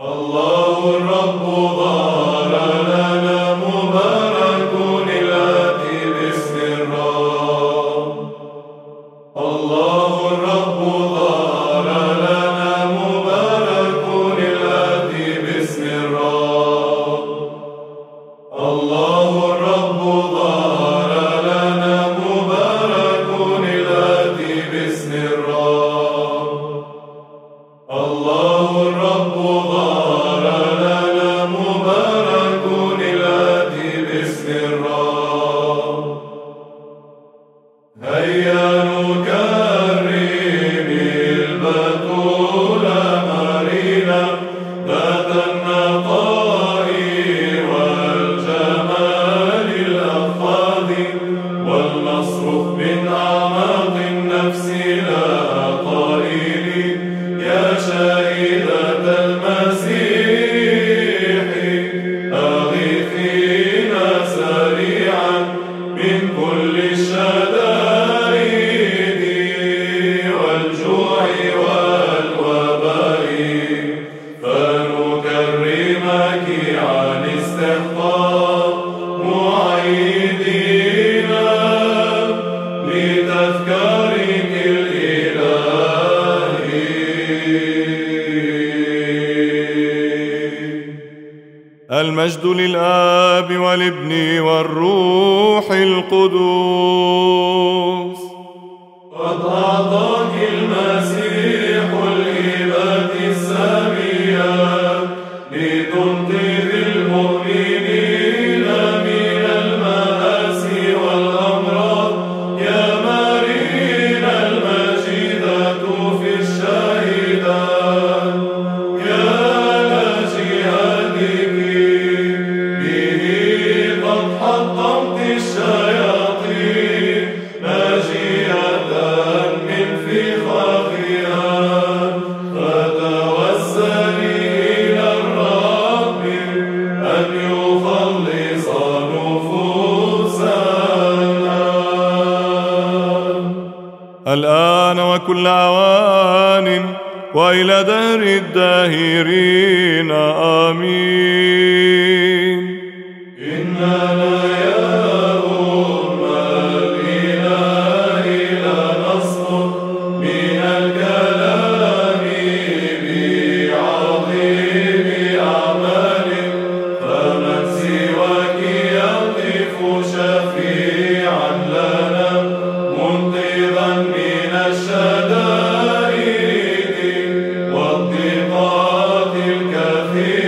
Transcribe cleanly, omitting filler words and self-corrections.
الله الرب ظهر لنا مبارك الآتي باسم الرب. الله الرب ظهر لنا مبارك الآتي باسم الرب. الله الرب ظهر لنا مبارك الآتي باسم الرب. الله الرب ظهر لنا مبارك الآتي باسم الرب. هيا نكرم البتول مارينا ذات النقاء والجمال الأفاض، ولنصرخ من أعماق النفس لها قائلين يا شاهدة المسيح أغيثينا سريعا من كل الشدائد والجوع والوباء، فنكرمك عن استحقاق معيدنا لتذكارك الإلهي. المجد للآب والابن والروح القدوس. قد أعطاك المسيح الهبات السامية لتنقذ المؤمنين من المآسي والأمراض، يا مارينا المجيدة في الشهيدات، يا لجهادك به قد حطمت الشياطين ناجية من فخاخها، فتوسلي إلى الرب أن يخلص نفوسنا الآن وكل أوان وإلى دهر الداهرين آمين. إننا يا أم الإله لا نسقط من الكلام بعظيم أعمال، فمن سواك يقف شفيعا لنا منقذا من الشدائد والضيقات الكثيرة.